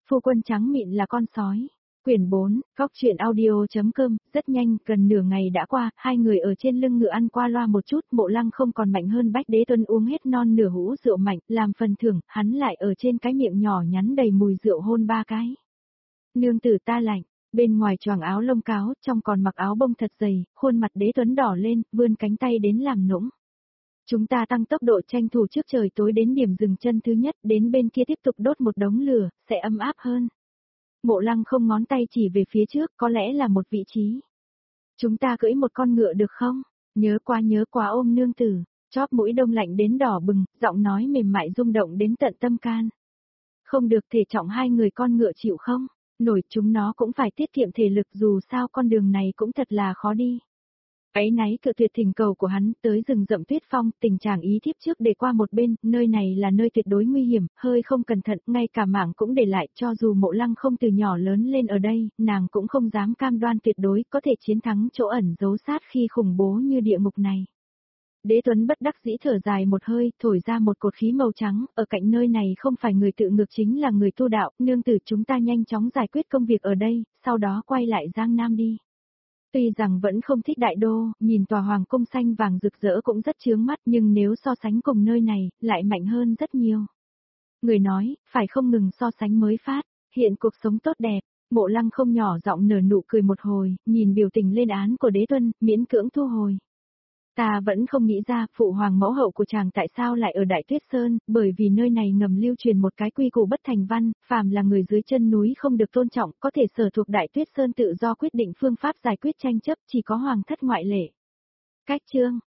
Phu quân trắng mịn là con sói. Quyển 4, góc truyện audio.com, rất nhanh, gần nửa ngày đã qua, hai người ở trên lưng ngựa ăn qua loa một chút, Mộ Lăng không còn mạnh hơn Bách Đế Tuân uống hết non nửa hũ rượu mạnh, làm phần thưởng, hắn lại ở trên cái miệng nhỏ nhắn đầy mùi rượu hôn 3 cái. Nương tử ta lạnh, bên ngoài choàng áo lông cáo, trong còn mặc áo bông thật dày, khuôn mặt Đế Tuấn đỏ lên, vươn cánh tay đến làm nũng. Chúng ta tăng tốc độ tranh thủ trước trời tối đến điểm dừng chân thứ nhất, đến bên kia tiếp tục đốt một đống lửa, sẽ ấm áp hơn. Mộ Lăng không ngón tay chỉ về phía trước, có lẽ là một vị trí. Chúng ta cưỡi một con ngựa được không? Nhớ quá ôm nương tử, chóp mũi đông lạnh đến đỏ bừng, giọng nói mềm mại rung động đến tận tâm can. Không được, thể trọng hai người con ngựa chịu không? Nổi, chúng nó cũng phải tiết kiệm thể lực, dù sao con đường này cũng thật là khó đi. Áy náy cự tuyệt thỉnh cầu của hắn, tới rừng rậm tuyết phong, tình trạng ý thiếp trước để qua một bên, nơi này là nơi tuyệt đối nguy hiểm, hơi không cẩn thận, ngay cả mạng cũng để lại, cho dù Mộ Lăng không từ nhỏ lớn lên ở đây, nàng cũng không dám cam đoan tuyệt đối có thể chiến thắng chỗ ẩn giấu sát khi khủng bố như địa ngục này. Đế Tuấn bất đắc dĩ thở dài một hơi, thổi ra một cột khí màu trắng, ở cạnh nơi này không phải người tự ngược chính là người tu đạo, nương tử chúng ta nhanh chóng giải quyết công việc ở đây, sau đó quay lại Giang Nam đi. Tuy rằng vẫn không thích đại đô, nhìn tòa hoàng cung xanh vàng rực rỡ cũng rất chướng mắt, nhưng nếu so sánh cùng nơi này, lại mạnh hơn rất nhiều. Người nói, phải không ngừng so sánh mới phát, hiện cuộc sống tốt đẹp. Mộ Lăng không nhỏ giọng nở nụ cười một hồi, nhìn biểu tình lên án của Đế Tuân, miễn cưỡng thu hồi. Ta vẫn không nghĩ ra phụ hoàng mẫu hậu của chàng tại sao lại ở Đại Tuyết Sơn, bởi vì nơi này ngầm lưu truyền một cái quy củ bất thành văn, phàm là người dưới chân núi không được tôn trọng, có thể sở thuộc Đại Tuyết Sơn tự do quyết định phương pháp giải quyết tranh chấp, chỉ có hoàng thất ngoại lệ. Cách chương